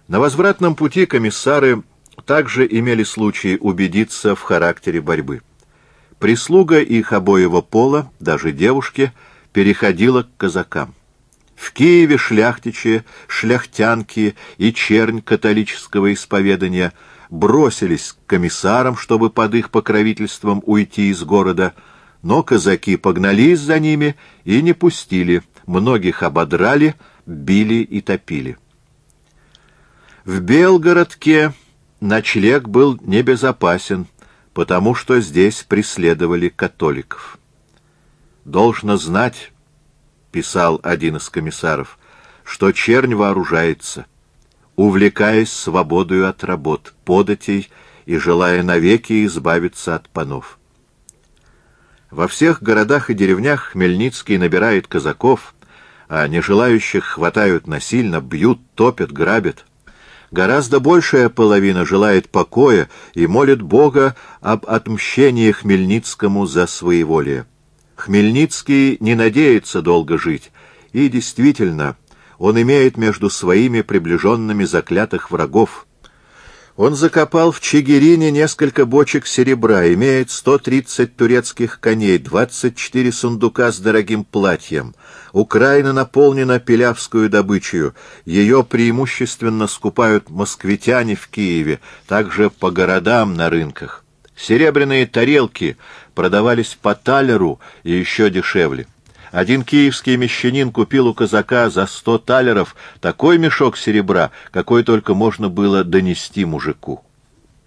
На возвратном пути комиссары также имели случай убедиться в характере борьбы. Прислуга их обоего пола, даже девушки, переходила к казакам. В Киеве шляхтичи, шляхтянки и чернь католического исповедания бросились к комиссарам, чтобы под их покровительством уйти из города, но казаки погнались за ними и не пустили, многих ободрали, били и топили. В Белгородке ночлег был небезопасен, потому что здесь преследовали католиков. «Должно знать, — писал один из комиссаров, — что чернь вооружается, увлекаясь свободою от работ, податей и желая навеки избавиться от панов». Во всех городах и деревнях Хмельницкий набирает казаков, а нежелающих хватают насильно, бьют, топят, грабят. Гораздо большая половина желает покоя и молит Бога об отмщении Хмельницкому за своеволие. Хмельницкий не надеется долго жить, и действительно, он имеет между своими приближенными заклятых врагов. Он закопал в Чигирине несколько бочек серебра, имеет 130 турецких коней, 24 сундука с дорогим платьем. Украина наполнена пилявскую добычей, ее преимущественно скупают москвитяне в Киеве, также по городам на рынках. Серебряные тарелки продавались по талеру и еще дешевле. Один киевский мещанин купил у казака за 100 талеров такой мешок серебра, какой только можно было донести мужику.